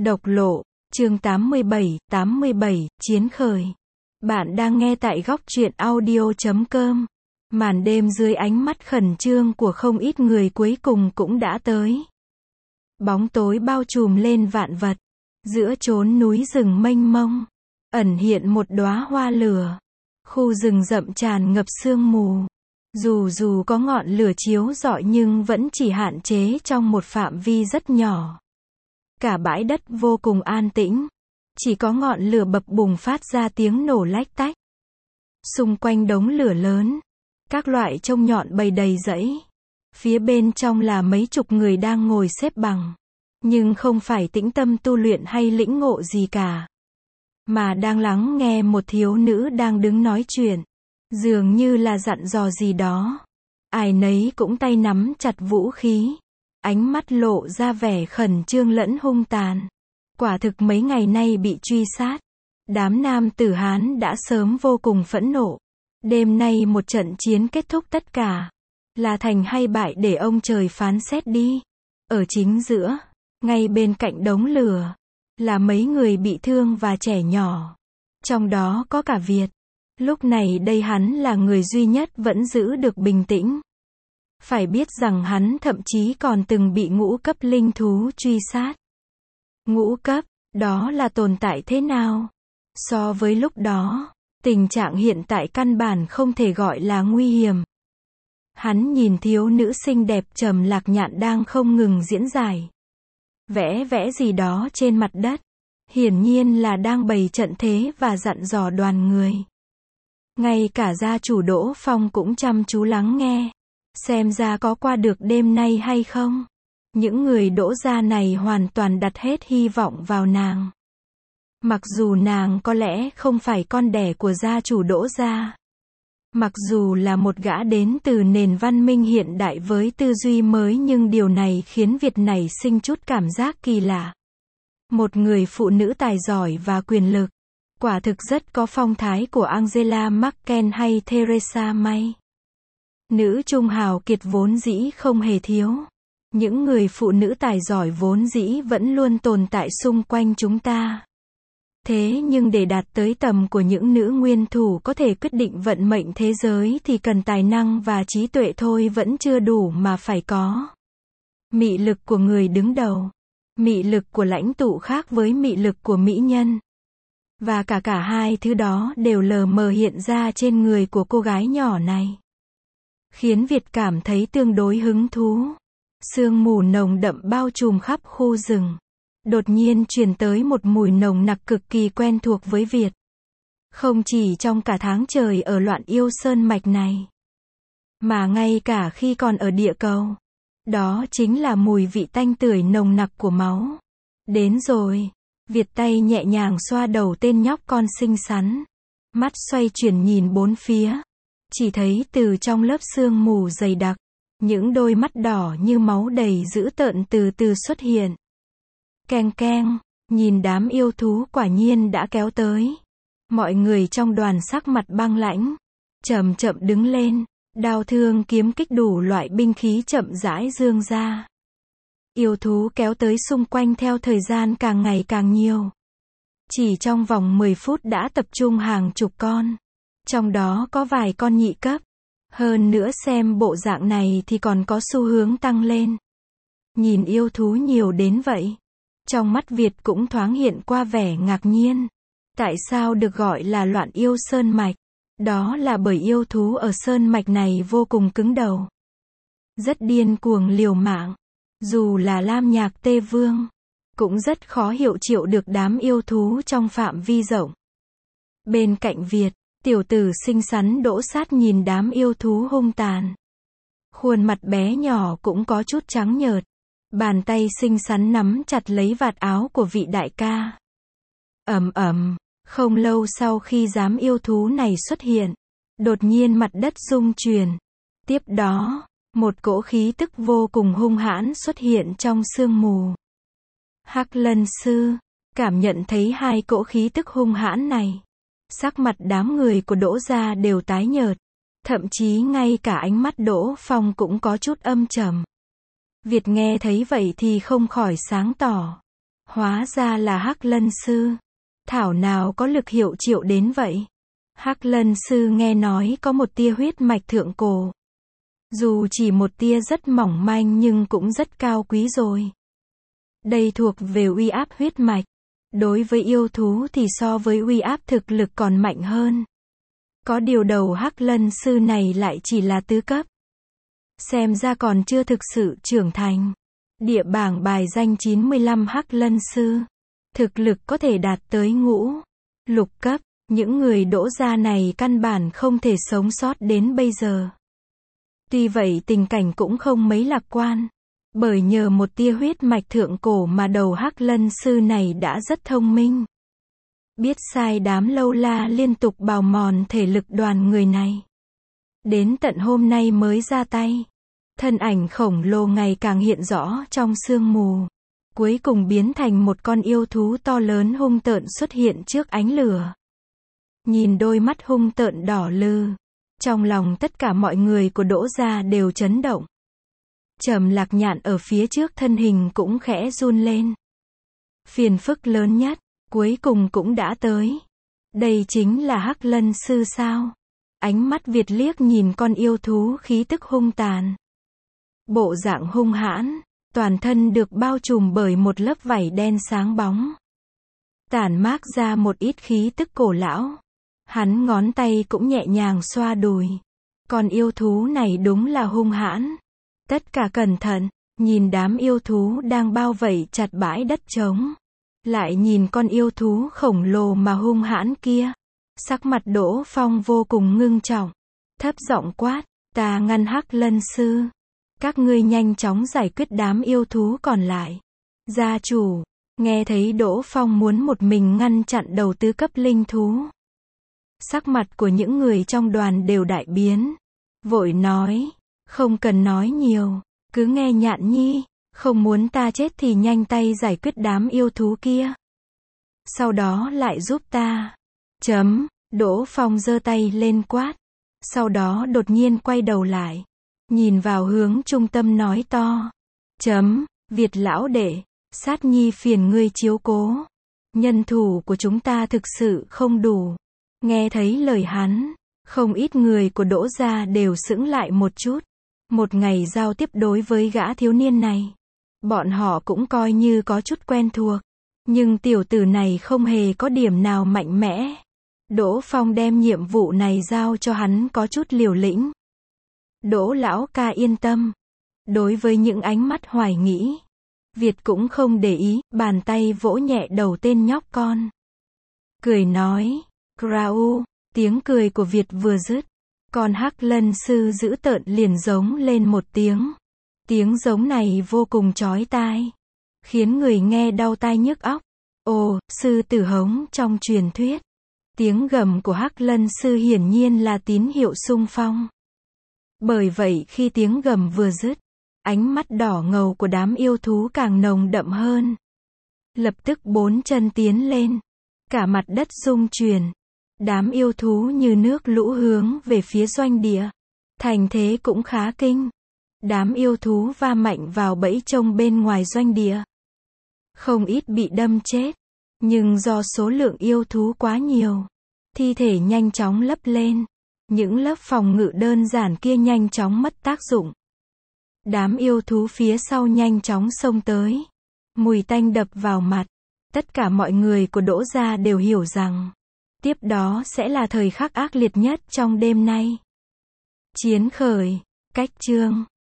Độc lộ, chương 87, chiến khởi. Bạn đang nghe tại góc truyện audio.com. Màn đêm dưới ánh mắt khẩn trương của không ít người cuối cùng cũng đã tới. Bóng tối bao trùm lên vạn vật. Giữa chốn núi rừng mênh mông, ẩn hiện một đóa hoa lửa. Khu rừng rậm tràn ngập sương mù. Dù có ngọn lửa chiếu rọi nhưng vẫn chỉ hạn chế trong một phạm vi rất nhỏ. Cả bãi đất vô cùng an tĩnh. Chỉ có ngọn lửa bập bùng phát ra tiếng nổ lách tách. Xung quanh đống lửa lớn, các loại trông nhọn bày đầy rẫy. Phía bên trong là mấy chục người đang ngồi xếp bằng. Nhưng không phải tĩnh tâm tu luyện hay lĩnh ngộ gì cả. Mà đang lắng nghe một thiếu nữ đang đứng nói chuyện. Dường như là dặn dò gì đó. Ai nấy cũng tay nắm chặt vũ khí. Ánh mắt lộ ra vẻ khẩn trương lẫn hung tàn. Quả thực mấy ngày nay bị truy sát. Đám nam tử Hán đã sớm vô cùng phẫn nộ. Đêm nay một trận chiến kết thúc tất cả. Là thành hay bại để ông trời phán xét đi. Ở chính giữa, ngay bên cạnh đống lửa, là mấy người bị thương và trẻ nhỏ. Trong đó có cả Việt. Lúc này đây hắn là người duy nhất vẫn giữ được bình tĩnh. Phải biết rằng hắn thậm chí còn từng bị ngũ cấp linh thú truy sát. Ngũ cấp, đó là tồn tại thế nào? So với lúc đó, tình trạng hiện tại căn bản không thể gọi là nguy hiểm. Hắn nhìn thiếu nữ xinh đẹp trầm lạc nhạn đang không ngừng diễn giải. Vẽ gì đó trên mặt đất. Hiển nhiên là đang bày trận thế và dặn dò đoàn người. Ngay cả gia chủ Đỗ Phong cũng chăm chú lắng nghe. Xem ra có qua được đêm nay hay không. Những người Đỗ gia này hoàn toàn đặt hết hy vọng vào nàng. Mặc dù nàng có lẽ không phải con đẻ của gia chủ Đỗ gia. Mặc dù là một gã đến từ nền văn minh hiện đại với tư duy mới, nhưng điều này khiến Việt nảy sinh chút cảm giác kỳ lạ. Một người phụ nữ tài giỏi và quyền lực. Quả thực rất có phong thái của Angela Merkel hay Theresa May. Nữ trung hào kiệt vốn dĩ không hề thiếu. Những người phụ nữ tài giỏi vốn dĩ vẫn luôn tồn tại xung quanh chúng ta. Thế nhưng để đạt tới tầm của những nữ nguyên thủ có thể quyết định vận mệnh thế giới thì cần tài năng và trí tuệ thôi vẫn chưa đủ mà phải có. Mị lực của người đứng đầu. Mị lực của lãnh tụ khác với mị lực của mỹ nhân. Và cả hai thứ đó đều lờ mờ hiện ra trên người của cô gái nhỏ này. Khiến Việt cảm thấy tương đối hứng thú. Sương mù nồng đậm bao trùm khắp khu rừng. Đột nhiên truyền tới một mùi nồng nặc cực kỳ quen thuộc với Việt. Không chỉ trong cả tháng trời ở Loạn Yêu Sơn Mạch này, mà ngay cả khi còn ở địa cầu. Đó chính là mùi vị tanh tưởi nồng nặc của máu. Đến rồi. Việt tay nhẹ nhàng xoa đầu tên nhóc con xinh xắn. Mắt xoay chuyển nhìn bốn phía. Chỉ thấy từ trong lớp sương mù dày đặc, những đôi mắt đỏ như máu đầy dữ tợn từ từ xuất hiện. Keng keng, nhìn đám yêu thú quả nhiên đã kéo tới. Mọi người trong đoàn sắc mặt băng lãnh, chậm chậm đứng lên, đao thương kiếm kích đủ loại binh khí chậm rãi giương ra. Yêu thú kéo tới xung quanh theo thời gian càng ngày càng nhiều. Chỉ trong vòng 10 phút đã tập trung hàng chục con. Trong đó có vài con nhị cấp. Hơn nữa xem bộ dạng này thì còn có xu hướng tăng lên. Nhìn yêu thú nhiều đến vậy. Trong mắt Việt cũng thoáng hiện qua vẻ ngạc nhiên. Tại sao được gọi là Loạn Yêu Sơn Mạch? Đó là bởi yêu thú ở Sơn Mạch này vô cùng cứng đầu. Rất điên cuồng liều mạng. Dù là Lam Nhạc Tê Vương, cũng rất khó hiệu triệu được đám yêu thú trong phạm vi rộng. Bên cạnh Việt, tiểu tử xinh xắn Đỗ Sát nhìn đám yêu thú hung tàn. Khuôn mặt bé nhỏ cũng có chút trắng nhợt. Bàn tay xinh xắn nắm chặt lấy vạt áo của vị đại ca. Không lâu sau khi đám yêu thú này xuất hiện, đột nhiên mặt đất rung chuyển. Tiếp đó, một cỗ khí tức vô cùng hung hãn xuất hiện trong sương mù. Hắc Lân Sư, cảm nhận thấy hai cỗ khí tức hung hãn này. Sắc mặt đám người của Đỗ gia đều tái nhợt. Thậm chí ngay cả ánh mắt Đỗ Phong cũng có chút âm trầm. Việt nghe thấy vậy thì không khỏi sáng tỏ. Hóa ra là Hắc Lân Sư. Thảo nào có lực hiệu triệu đến vậy. Hắc Lân Sư nghe nói có một tia huyết mạch thượng cổ. Dù chỉ một tia rất mỏng manh nhưng cũng rất cao quý rồi. Đây thuộc về uy áp huyết mạch. Đối với yêu thú thì so với uy áp thực lực còn mạnh hơn. Có điều đầu Hắc Lân Sư này lại chỉ là tứ cấp. Xem ra còn chưa thực sự trưởng thành. Địa bảng bài danh 95 Hắc Lân Sư. Thực lực có thể đạt tới ngũ, lục cấp. Những người đỗ gia này căn bản không thể sống sót đến bây giờ. Tuy vậy tình cảnh cũng không mấy lạc quan. Bởi nhờ một tia huyết mạch thượng cổ mà đầu Hắc Lân Sư này đã rất thông minh. Biết sai đám lâu la liên tục bào mòn thể lực đoàn người này. Đến tận hôm nay mới ra tay. Thân ảnh khổng lồ ngày càng hiện rõ trong sương mù. Cuối cùng biến thành một con yêu thú to lớn hung tợn xuất hiện trước ánh lửa. Nhìn đôi mắt hung tợn đỏ lừ. Trong lòng tất cả mọi người của Đỗ gia đều chấn động. Trầm Lạc Nhạn ở phía trước thân hình cũng khẽ run lên. Phiền phức lớn nhất, cuối cùng cũng đã tới. Đây chính là Hắc Lân Sư sao? Ánh mắt Việt liếc nhìn con yêu thú khí tức hung tàn. Bộ dạng hung hãn, toàn thân được bao trùm bởi một lớp vảy đen sáng bóng. Tản mát ra một ít khí tức cổ lão. Hắn ngón tay cũng nhẹ nhàng xoa đùi. Con yêu thú này đúng là hung hãn. Tất cả cẩn thận, nhìn đám yêu thú đang bao vây chặt bãi đất trống. Lại nhìn con yêu thú khổng lồ mà hung hãn kia. Sắc mặt Đỗ Phong vô cùng ngưng trọng. Thấp giọng quát, ta ngăn Hắc Lân Sư. Các ngươi nhanh chóng giải quyết đám yêu thú còn lại. Gia chủ, nghe thấy Đỗ Phong muốn một mình ngăn chặn đầu tứ cấp linh thú. Sắc mặt của những người trong đoàn đều đại biến. Vội nói, không cần nói nhiều, cứ nghe Nhạn Nhi, không muốn ta chết thì nhanh tay giải quyết đám yêu thú kia. Sau đó lại giúp ta. Đỗ Phong giơ tay lên quát. Sau đó đột nhiên quay đầu lại. Nhìn vào hướng trung tâm nói to. Việt lão đệ, Sát Nhi phiền ngươi chiếu cố. Nhân thủ của chúng ta thực sự không đủ. Nghe thấy lời hắn, không ít người của Đỗ gia đều sững lại một chút. Một ngày giao tiếp đối với gã thiếu niên này. Bọn họ cũng coi như có chút quen thuộc. Nhưng tiểu tử này không hề có điểm nào mạnh mẽ. Đỗ Phong đem nhiệm vụ này giao cho hắn có chút liều lĩnh. Đỗ lão ca yên tâm. Đối với những ánh mắt hoài nghĩ, Việt cũng không để ý, bàn tay vỗ nhẹ đầu tên nhóc con. Cười nói, Krau, tiếng cười của Việt vừa dứt. Con Hắc Lân Sư dữ tợn liền giống lên một tiếng. Tiếng giống này vô cùng chói tai. Khiến người nghe đau tai nhức óc. Ồ, sư tử hống trong truyền thuyết. Tiếng gầm của Hắc Lân Sư hiển nhiên là tín hiệu xung phong. Bởi vậy khi tiếng gầm vừa dứt, ánh mắt đỏ ngầu của đám yêu thú càng nồng đậm hơn. Lập tức bốn chân tiến lên. Cả mặt đất rung chuyển. Đám yêu thú như nước lũ hướng về phía doanh địa. Thành thế cũng khá kinh. Đám yêu thú va mạnh vào bẫy trông bên ngoài doanh địa. Không ít bị đâm chết. Nhưng do số lượng yêu thú quá nhiều, thi thể nhanh chóng lấp lên. Những lớp phòng ngự đơn giản kia nhanh chóng mất tác dụng. Đám yêu thú phía sau nhanh chóng xông tới. Mùi tanh đập vào mặt. Tất cả mọi người của Đỗ gia đều hiểu rằng tiếp đó sẽ là thời khắc ác liệt nhất trong đêm nay. Chiến khởi. Cách chương